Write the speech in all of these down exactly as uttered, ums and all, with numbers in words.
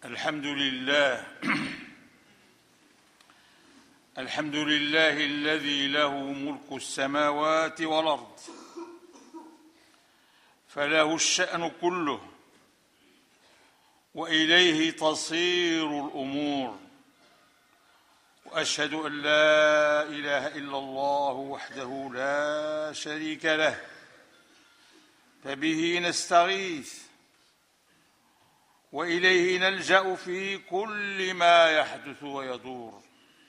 الحمد لله الحمد لله الذي له ملك السماوات والأرض، فله الشأن كله وإليه تصير الأمور. وأشهد أن لا إله إلا الله وحده لا شريك له، فبه نستغيث وإليه نلجأ في كل ما يحدث ويدور.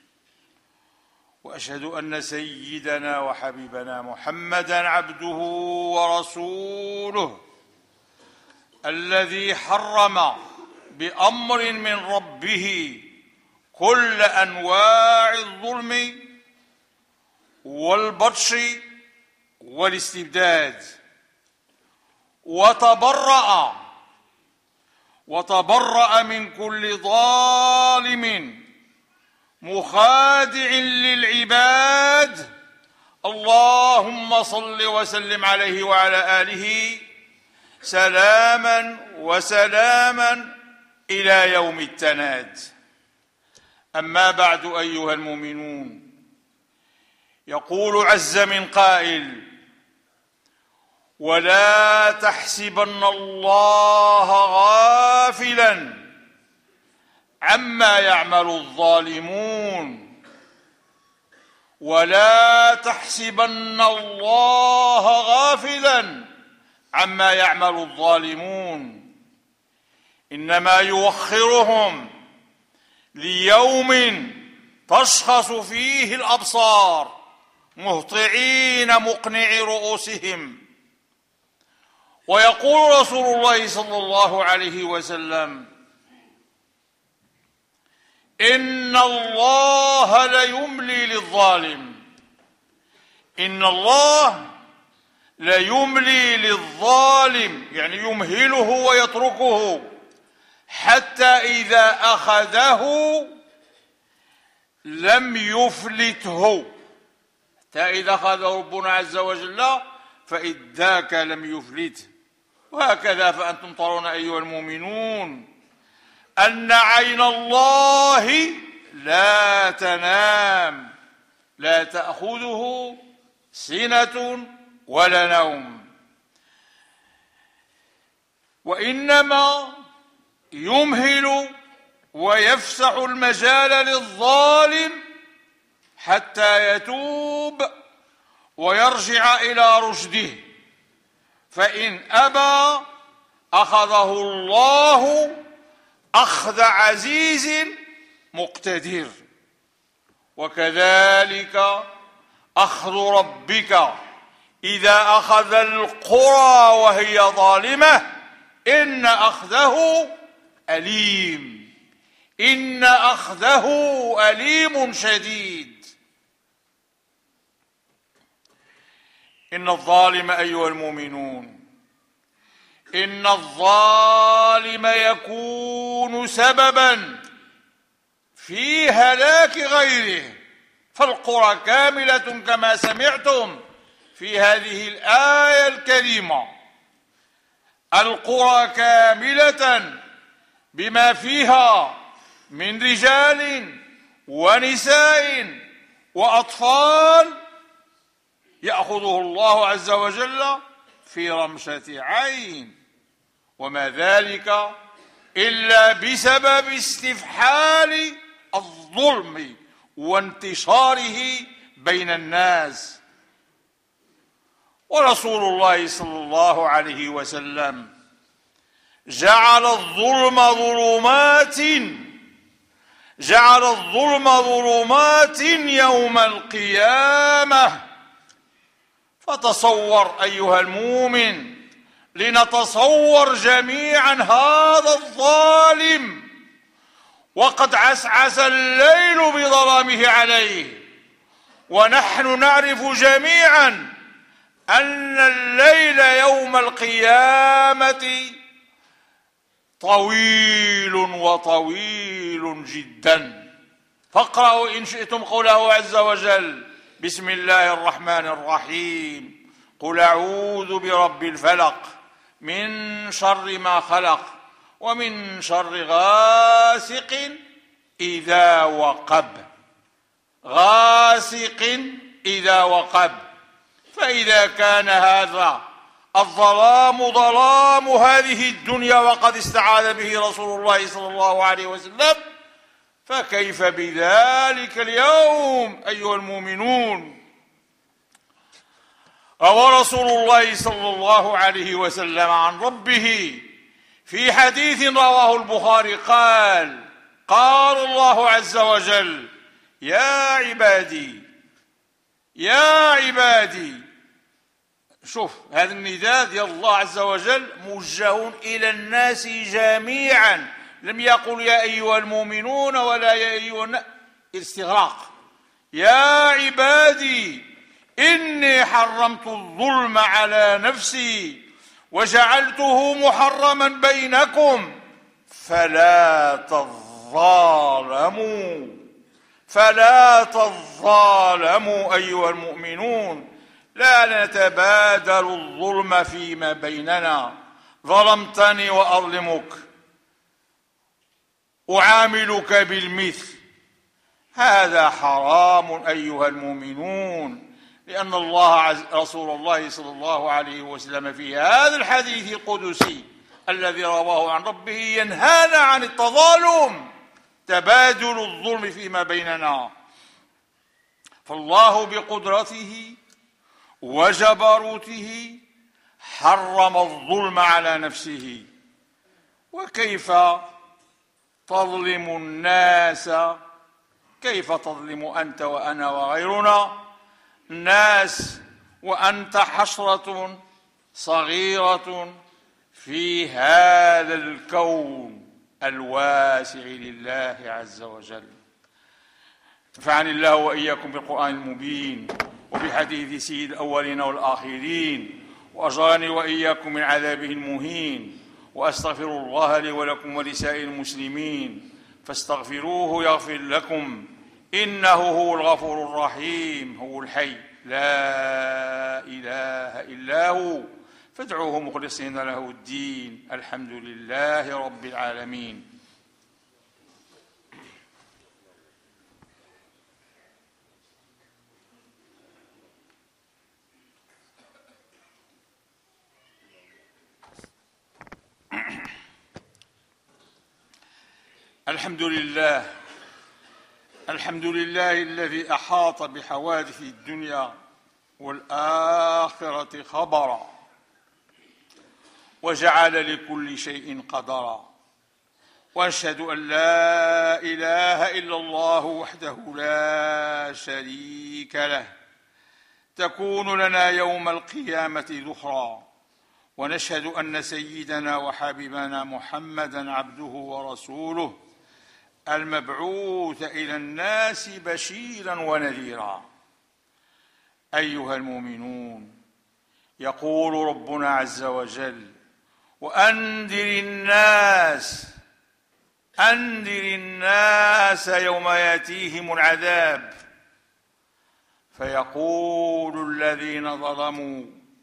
وأشهد أن سيدنا وحبيبنا محمدًا عبده ورسوله، الذي حرم بأمر من ربه كل أنواع الظلم والبطش والاستبداد، وتبرأ وتبرأ من كل ظالم مخادع للعباد. اللهم صل وسلم عليه وعلى آله سلاما وسلاما إلى يوم التناد. أما بعد أيها المؤمنون، يقول عز من قائل: ولا تحسبن الله غافلا عما يعمل الظالمون ولا تحسبن الله غافلا عما يعمل الظالمون إنما يوخرهم ليوم تشخص فيه الأبصار مهطعين مقنعي رؤوسهم. ويقول رسول الله صلى الله عليه وسلم: إن الله ليملي للظالم إن الله ليملي للظالم يعني يمهله ويتركه حتى إذا أخذه لم يفلته، حتى إذا أخذ ربنا عز وجل فإذ ذاك لم يفلته. وهكذا فأنتم ترون أيها المؤمنون أن عين الله لا تنام، لا تأخذه سنة ولا نوم، وإنما يمهل ويفسح المجال للظالم حتى يتوب ويرجع إلى رشده، فإن أبى أخذه الله أخذ عزيز مقتدر. وكذلك أخذ ربك إذا أخذ القرى وهي ظالمة إن أخذه أليم إن أخذه أليم شديد. إن الظالم أيها المؤمنون إن الظالم يكون سببا في هلاك غيره، فالقرى كاملة كما سمعتم في هذه الآية الكريمة، القرى كاملة بما فيها من رجال ونساء وأطفال يأخذه الله عز وجل في رمشة عين، وما ذلك إلا بسبب استفحال الظلم وانتشاره بين الناس. ورسول الله صلى الله عليه وسلم جعل الظلم ظلمات جعل الظلم ظلمات يوم القيامة. فتصور أيها المؤمن، لنتصور جميعا هذا الظالم وقد عسعس الليل بظلامه عليه، ونحن نعرف جميعا أن الليل يوم القيامة طويل وطويل جدا. فاقرأوا إن شئتم قوله عز وجل: بسم الله الرحمن الرحيم، قل أعوذ برب الفلق من شر ما خلق ومن شر غاسق إذا وقب. غاسق إذا وقب. فإذا كان هذا الظلام ظلام هذه الدنيا وقد استعاذ به رسول الله صلى الله عليه وسلم، فكيف بذلك اليوم أيها المؤمنون؟ روى رسول الله صلى الله عليه وسلم عن ربه في حديث رواه البخاري قال: قال الله عز وجل: يا عبادي يا عبادي. شوف هذا النداء ديال الله عز وجل موجه إلى الناس جميعا، لم يقل يا أيها المؤمنون ولا يا أيها الناس، استغراق. يا عبادي إني حرمت الظلم على نفسي وجعلته محرما بينكم فلا تظالموا فلا تظالموا أيها المؤمنون. لا نتبادل الظلم فيما بيننا. ظلمتني وأظلمك، أعاملك بالمثل، هذا حرام أيها المؤمنون، لأن الله رسول الله صلى الله عليه وسلم في هذا الحديث القدسي الذي رواه عن ربه ينهانا عن التظالم، تبادل الظلم فيما بيننا. فالله بقدرته وجبروته حرم الظلم على نفسه. وكيف تظلم الناس؟ كيف تظلم أنت وأنا وغيرنا الناس وأنت حشرة صغيرة في هذا الكون الواسع لله عز وجل؟ نفعني الله وإياكم بالقرآن المبين وبحديث سيد الأولين والآخرين، وأجرني وإياكم من عذابه المهين. وأستغفر الله لي ولكم ولسائر المسلمين فاستغفروه يغفر لكم، إنه هو الغفور الرحيم، هو الحي لا إله إلا هو، فادعوه مخلصين له الدين. الحمد لله رب العالمين. الحمد لله الحمد لله الذي أحاط بحوادث الدنيا والآخرة خبرا، وجعل لكل شيء قدرا. وأشهد أن لا إله إلا الله وحده لا شريك له، تكون لنا يوم القيامة ذخرا. ونشهد أن سيدنا وحبيبنا محمدا عبده ورسوله المبعوث إلى الناس بشيرا ونذيرا. أيها المؤمنون، يقول ربنا عز وجل: وأنذر الناس أنذر الناس يوم يأتيهم العذاب فيقول الذين ظلموا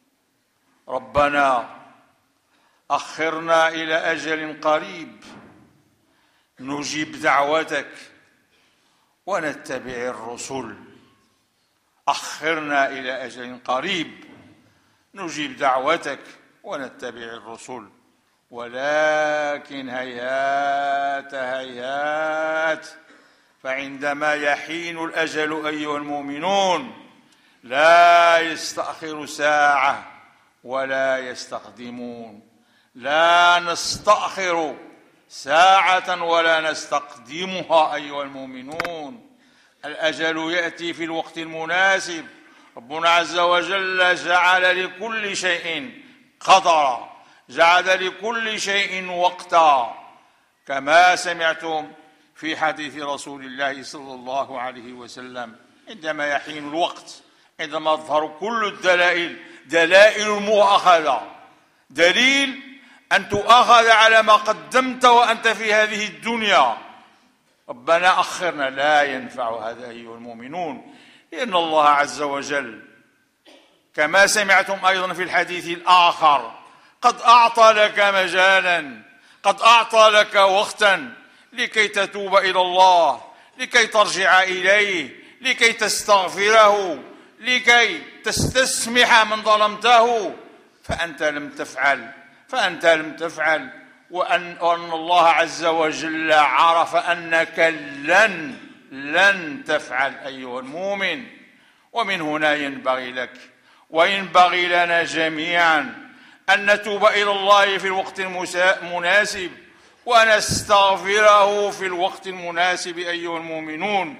ربنا أخرنا إلى أجل قريب نجيب دعوتك ونتبع الرسل. أخرنا إلى أجل قريب نجيب دعوتك ونتبع الرسل، ولكن هيهات هيهات، فعندما يحين الأجل أيها المؤمنون لا يستأخر ساعة ولا يستقدمون. لا نستأخر ساعة ولا نستقدمها أيها المؤمنون. الأجل يأتي في الوقت المناسب. ربنا عز وجل جعل لكل شيء قدرا، جعل لكل شيء وقتا، كما سمعتم في حديث رسول الله صلى الله عليه وسلم: عندما يحين الوقت، عندما تظهر كل الدلائل، دلائل المؤاخذة، دليل أن تؤاخذ على ما قدمت وأنت في هذه الدنيا، ربنا أخرنا، لا ينفع هذا أيها المؤمنون، لأن الله عز وجل كما سمعتم أيضا في الحديث الآخر قد أعطى لك مجالا، قد أعطى لك وقتا لكي تتوب إلى الله، لكي ترجع إليه، لكي تستغفره، لكي تستسمح من ظلمته، فأنت لم تفعل فأنت لم تفعل وأن, وأن الله عز وجل عرف أنك لن لن تفعل أيها المؤمن. ومن هنا ينبغي لك وينبغي لنا جميعا أن نتوب إلى الله في الوقت المناسب ونستغفره في الوقت المناسب أيها المؤمنون،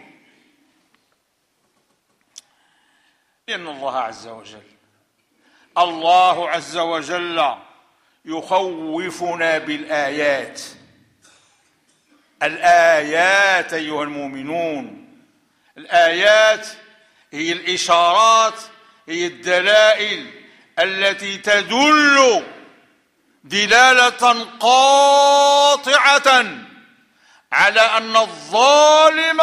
لأن الله عز وجل الله عز وجل يخوفنا بالآيات. الآيات أيها المؤمنون، الآيات هي الإشارات، هي الدلائل التي تدل دلالة قاطعة على أن الظالم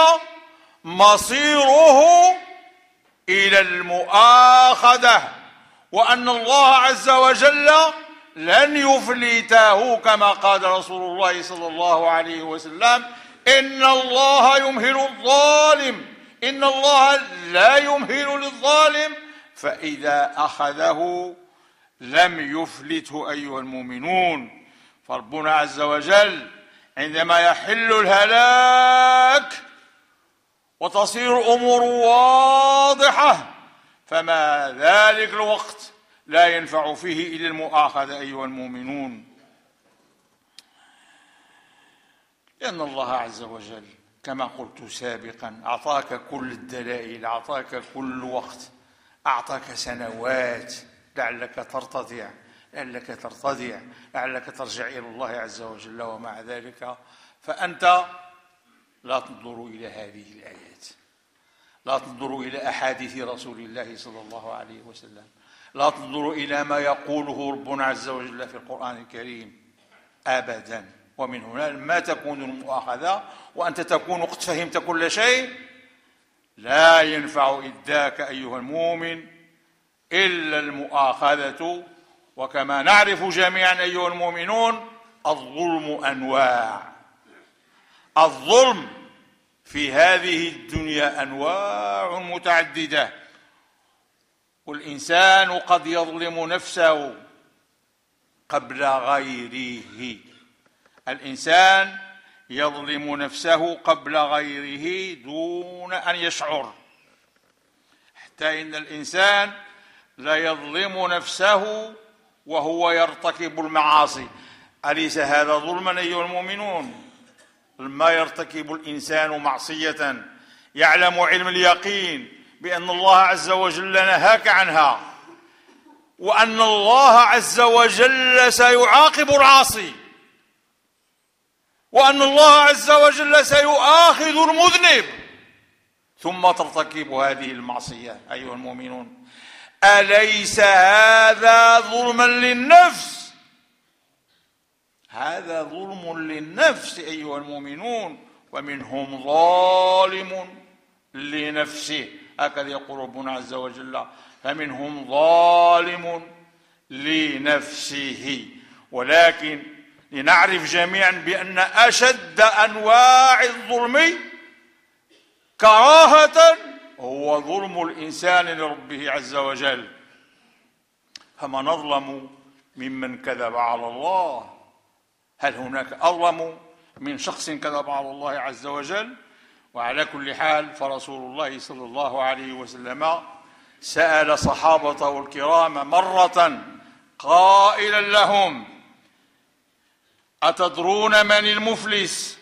مصيره إلى المؤاخذة، وأن الله عز وجل لن يفلته، كما قال رسول الله صلى الله عليه وسلم: إن الله يمهل الظالم، إن الله لا يمهل للظالم، فإذا أخذه لم يفلته أيها المؤمنون. فربنا عز وجل عندما يحل الهلاك وتصير الأمور واضحة، فما ذلك الوقت لا ينفع فيه إلا المؤاخذة أيها المؤمنون، لأن الله عز وجل كما قلت سابقا أعطاك كل الدلائل، أعطاك كل وقت، أعطاك سنوات لعلك ترتضع لعلك ترتضع لعلك ترجع إلى الله عز وجل، ومع ذلك فأنت لا تنظر إلى هذه الآيات، لا تنظر إلى أحاديث رسول الله صلى الله عليه وسلم، لا تنظر إلى ما يقوله ربنا عز وجل في القرآن الكريم أبدا. ومن هنا ما تكون المؤاخذة وأنت تكون قد فهمت كل شيء، لا ينفع إذاك أيها المؤمن إلا المؤاخذة. وكما نعرف جميعا أيها المؤمنون، الظلم أنواع، الظلم في هذه الدنيا أنواع متعددة، والإنسان قد يظلم نفسه قبل غيره، الإنسان يظلم نفسه قبل غيره دون أن يشعر، حتى إن الإنسان لا يظلم نفسه وهو يرتكب المعاصي. أليس هذا ظلما أيها المؤمنون؟ لما يرتكب الإنسان معصية يعلم علم اليقين بأن الله عز وجل نهاك عنها، وأن الله عز وجل سيعاقب العاصي، وأن الله عز وجل سيؤاخذ المذنب، ثم ترتكب هذه المعصية أيها المؤمنون. أليس هذا ظلما للنفس؟ هذا ظلم للنفس أيها المؤمنون. ومنهم ظالم لنفسه، هكذا يقول ربنا عز وجل: فمنهم ظالم لنفسه. ولكن لنعرف جميعا بأن أشد أنواع الظلم كراهة هو ظلم الإنسان لربه عز وجل. فمن أظلم ممن كذب على الله؟ هل هناك أظلم من شخص كذب على الله عز وجل؟ وعلى كل حال فرسول الله صلى الله عليه وسلم سأل صحابته الكرام مرة قائلا لهم: أتدرون من المفلس؟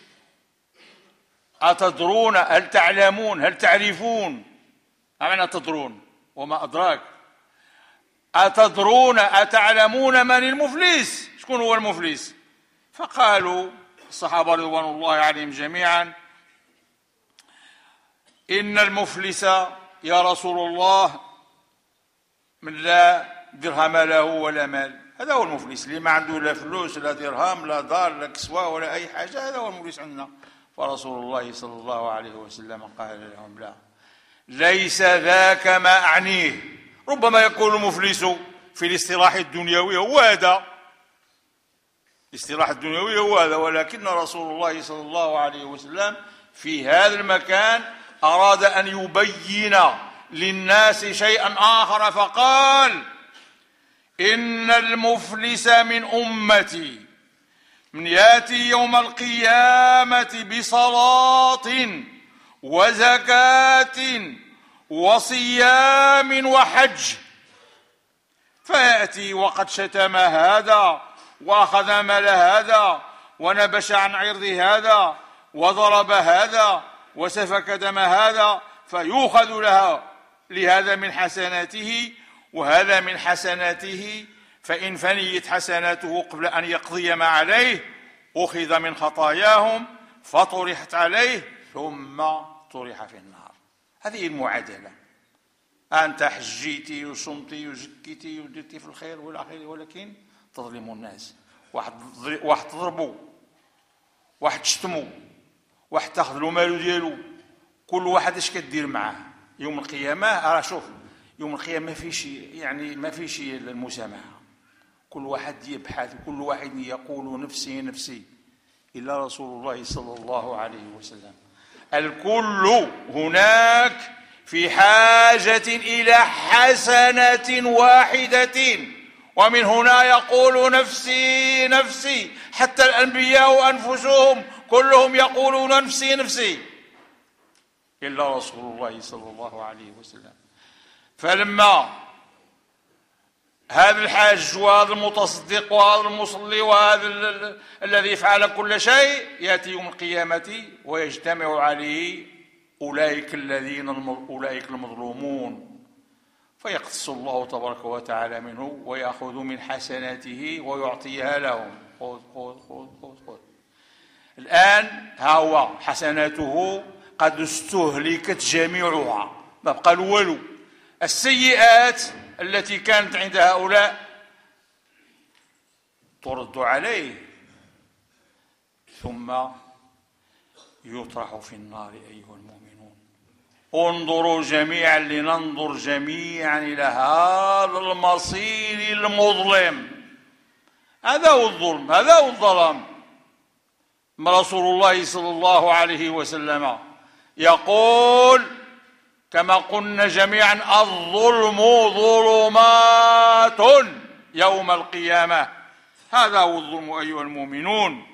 أتدرون؟ هل تعلمون؟ هل تعرفون؟ ما معنى تدرون؟ وما أدراك؟ أتدرون أتعلمون من المفلس؟ شكون هو المفلس؟ فقالوا الصحابة رضوان الله عليهم جميعا: إن المفلس يا رسول الله من لا درهم له ولا مال. هذا هو المفلس، اللي ما عنده لا فلوس لا درهم لا دار لا كسوة ولا أي حاجة، هذا هو المفلس عندنا. فرسول الله صلى الله عليه وسلم قال لهم: لا، ليس ذاك ما أعنيه. ربما يكون المفلس في الاصطلاح الدنيوي هو هذا، الاستراحة الدنيوية هو هذا، ولكن رسول الله صلى الله عليه وسلم في هذا المكان أراد أن يبين للناس شيئا آخر، فقال: إن المفلس من أمتي من يأتي يوم القيامة بصلاة وزكاة وصيام وحج، فيأتي وقد شتم هذا وأخذ مال هذا ونبش عن عرض هذا وضرب هذا وسفك دم هذا، فيؤخذ لها لهذا من حسناته وهذا من حسناته، فإن فنيت حسناته قبل أن يقضي ما عليه أخذ من خطاياهم فطرحت عليه ثم طرح في النار. هذه المعادلة. أنت حجيتي وصمتي وزكيتي ودرتي في الخير والآخر، ولكن تظلم الناس، واحد واحد تضربه، واحد تشتمه، واحد تاخذ له مالو ديالو، كل واحد اش كدير معاه يوم القيامة. راه شوف، يوم القيامة ما فيش يعني ما فيش المسامحة، كل واحد يبحث، كل واحد يقول نفسي نفسي، إلا رسول الله صلى الله عليه وسلم الكل هناك في حاجة إلى حسنة واحدة، ومن هنا يقول نفسي نفسي، حتى الأنبياء أنفسهم كلهم يقولون نفسي نفسي، إلا رسول الله صلى الله عليه وسلم. فلما هذا الحاج وهذا المتصدق وهذا المصلي وهذا الذي يفعل كل شيء يأتي يوم القيامة ويجتمع عليه أولئك الذين أولئك المظلومون، فيقتص الله تبارك وتعالى منه ويأخذ من حسناته ويعطيها لهم. خذ خذ خذ خذ خذ. الآن ها هو حسناته قد استهلكت جميعها، ما بقى له والو. السيئات التي كانت عند هؤلاء ترد عليه ثم يطرح في النار. أيها المؤمنون، انظروا جميعا لننظر جميعا إلى هذا المصير المظلم. هذا هو الظلم، هذا هو الظلام. رسول الله صلى الله عليه وسلم يقول كما قلنا جميعا: الظلم ظلمات يوم القيامة. هذا هو الظلم أيها المؤمنون.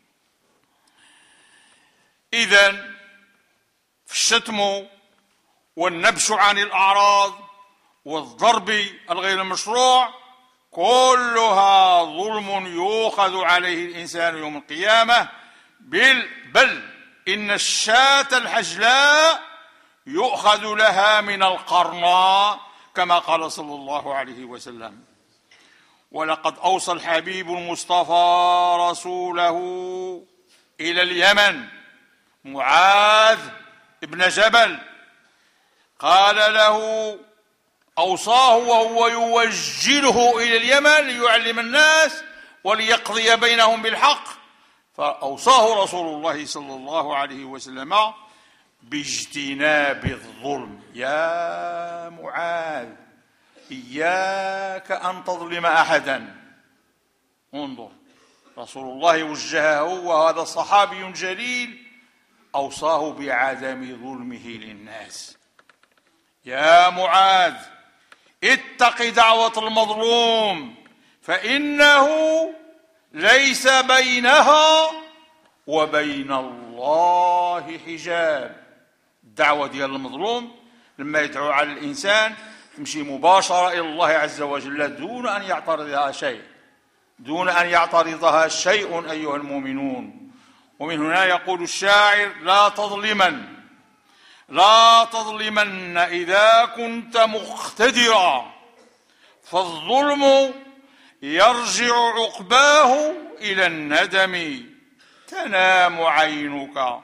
إذن الشتم والنبش عن الأعراض والضرب الغير مشروع كلها ظلم يؤخذ عليه الإنسان يوم القيامة. بل, بل إن الشاة الحجلاء يؤخذ لها من القرناء كما قال صلى الله عليه وسلم. ولقد أوصى الحبيب المصطفى رسوله إلى اليمن معاذ بن جبل، قال له، أوصاه وهو يوجهه إلى اليمن ليعلم الناس وليقضي بينهم بالحق، فأوصاه رسول الله صلى الله عليه وسلم باجتناب الظلم. يا معاذ، إياك أن تظلم أحدا. انظر، رسول الله وجهه وهذا صحابي جليل أوصاه بعدم ظلمه للناس. يا معاذ، اتق دعوة المظلوم فإنه ليس بينها وبين الله حجاب. الدعوة ديال المظلوم لما يدعو على الإنسان تمشي مباشرة إلى الله عز وجل دون أن يعترضها شيء، دون أن يعترضها شيء أيها المؤمنون. ومن هنا يقول الشاعر: لا تظلمن لا تظلمن إذا كنت مقتدرا، فالظلم يرجع عقباه إلى الندم. تنام عينك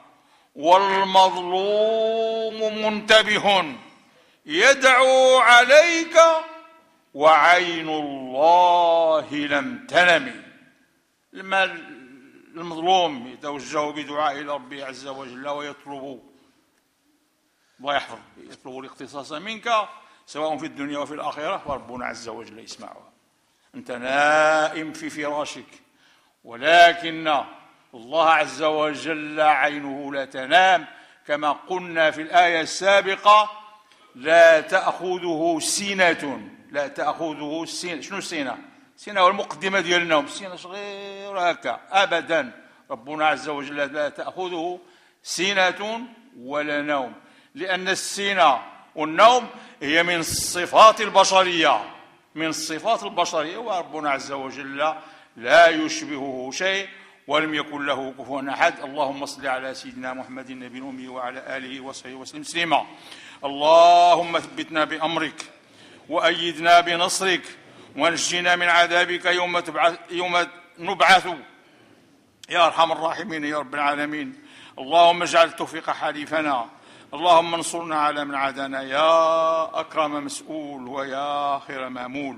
والمظلوم منتبه يدعو عليك وعين الله لم تنم. لما المظلوم يتوجه بدعاء إلى ربه عز وجل ويطلب الله يحفظ يطلب الاقتصاص منك سواء في الدنيا وفي الآخرة، فربنا عز وجل يسمعها. أنت نائم في فراشك ولكن الله عز وجل عينه لا تنام، كما قلنا في الآية السابقة: لا تأخذه سنة. لا تأخذه سنة. شنو السنة؟ السنة والمقدمة ديال النوم، السنة صغيرة هكا أبدا. ربنا عز وجل لا تأخذه سنة ولا نوم، لأن السنة والنوم هي من الصفات البشرية، من الصفات البشرية، وربنا عز وجل لا يشبهه شيء ولم يكن له كفوا أحد. اللهم صل على سيدنا محمد النبي الأمي وعلى آله وصحبه وسلم تسليما. اللهم ثبتنا بأمرك وأيدنا بنصرك ونجنا من عذابك يوم تبعث يوم نبعث يا أرحم الراحمين يا رب العالمين. اللهم اجعل التوفيق حليفنا، اللهم انصرنا على من عادانا يا أكرم مسؤول ويا خير مامول.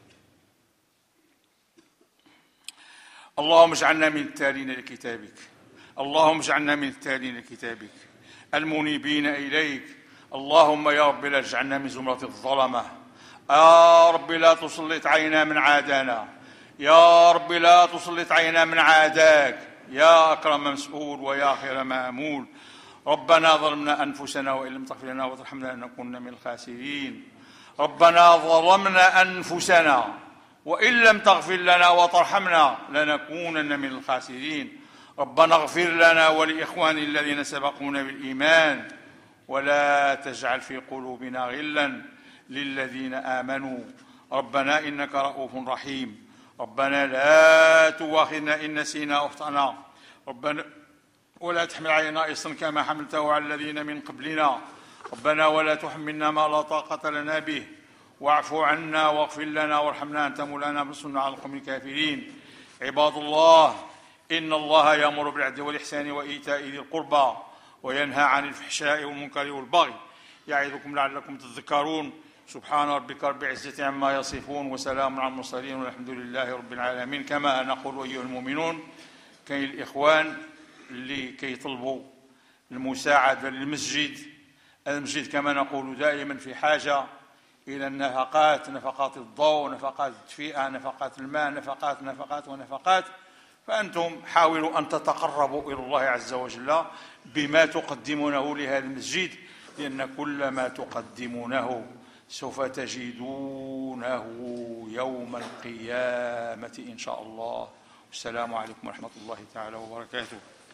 اللهم اجعلنا من التالين لكتابك، اللهم اجعلنا من التالين لكتابك المنيبين إليك. اللهم يا رب لا تجعلنا من زمرة الظلمة، يا رب لا تسلط علينا من عادانا، يا رب لا تسلط علينا من عاداك يا أكرم مسؤول ويا خير مأمول. ربنا ظلمنا أنفسنا وإن لم تغفر لنا وترحمنا لنكونن من الخاسرين. ربنا ظلمنا أنفسنا وإن لم تغفر لنا وترحمنا لنكونن من الخاسرين. ربنا اغفر لنا ولإخواننا الذين سبقونا بالإيمان ولا تجعل في قلوبنا غلا للذين آمنوا ربنا إنك رؤوف رحيم. ربنا لا تؤاخذنا إن نسينا أو أخطأنا، ربنا ولا تحمل علينا إصرا كما حملته على الذين من قبلنا، ربنا ولا تحملنا ما لا طاقة لنا به، واعف عنا واغفر لنا وارحمنا أنت مولانا فانصرنا على القوم الكافرين. عباد الله، إن الله يأمر بالعدل والإحسان وإيتاء ذي القربى وينهى عن الفحشاء والمنكر والبغي يعظكم لعلكم تذكرون. سبحان ربك رب العزة عما يصفون وسلام على المرسلين والحمد لله رب العالمين. كما نقول أيها المؤمنون، كاين الإخوان اللي كيطلبوا المساعدة للمسجد. المسجد كما نقول دائما في حاجة إلى النفقات، نفقات الضوء، نفقات التدفئة، نفقات الماء، نفقات نفقات ونفقات. فأنتم حاولوا أن تتقربوا إلى الله عز وجل بما تقدمونه لهذا المسجد، لأن كل ما تقدمونه سوف تجدونه يوم القيامة إن شاء الله. والسلام عليكم ورحمة الله تعالى وبركاته.